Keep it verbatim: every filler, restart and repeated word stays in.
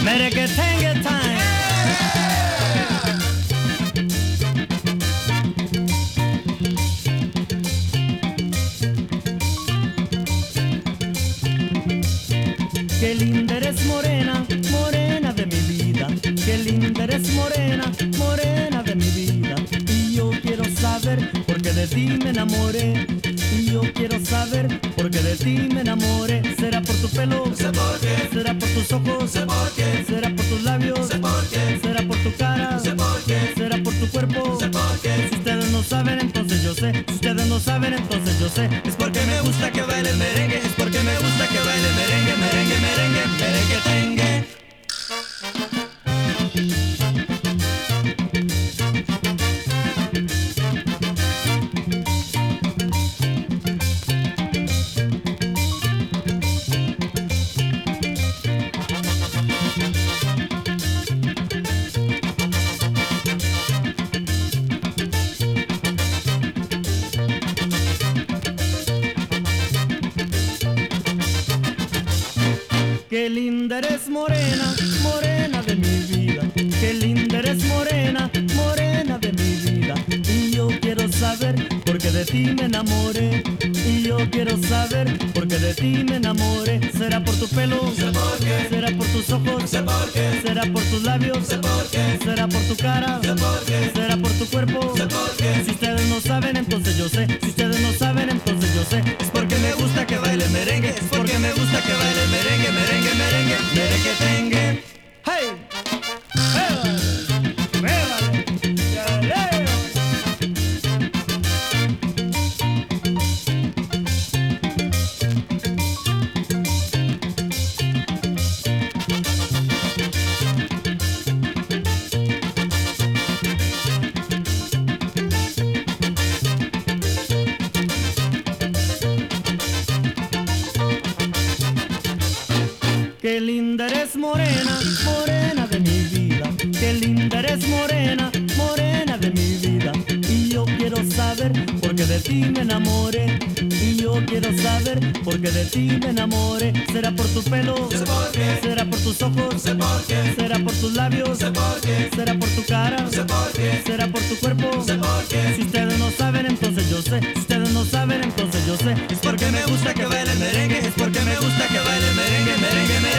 Merengue time. Qué linda eres morena, morena de mi vida. Qué linda eres morena, morena de mi vida. Y yo quiero saber por qué de ti me enamoré. Y yo quiero saber por qué de ti me enamoré. ¿Será por tu pelo? Sé por qué. ¿Será por tus ojos? Sé por qué. ¿Será por tus labios? Sé por qué. ¿Será por tu cara? Sé por qué. ¿Será por tu cuerpo? Sé por qué. Si ustedes no saben, entonces yo sé. Si ustedes no saben, entonces yo sé. Es porque me gusta que baile el merengue. Es porque me gusta que baile el merengue, merengue, merengue, merengue, tengue. Qué linda eres morena, morena de mi vida. Qué linda eres morena, morena de mi vida. Y yo quiero saber por qué de ti me enamoré. Y yo quiero saber por qué de ti me enamoré. ¿Será por tu pelo? Sé por qué. ¿Será por tus ojos? Sé por qué. ¿Será por tus labios? Sé por qué. ¿Será por tu cara? Sé por qué. ¿Será por tu cuerpo? Sé por qué. Si ustedes no saben, entonces yo sé. Si ustedes no saben, entonces yo sé. Es porque me gusta que baile el merengue. Es porque me gusta que baile el merengue, merengue, merengue, merengue, tengue. ¡Hey! ¡Hey! ¡Vale! ¡Vale! Qué linda eres morena, morena de mi vida. Qué linda eres morena, morena de mi vida. Y yo quiero saber por qué de ti me enamoré. Y yo quiero saber por qué de ti me enamoré. ¿Será por tu pelo? Sé por qué. ¿Será por tus ojos? Sé por qué. ¿Será por tus labios? Sé por qué. ¿Será por tu cara? Sé por qué. ¿Será por tu cuerpo? Sé por qué. Si ustedes no saben, entonces yo sé. Si ustedes no saben, entonces yo sé. Es porque me gusta que baile el merengue. Es porque me gusta que baile el merengue, merengue, merengue.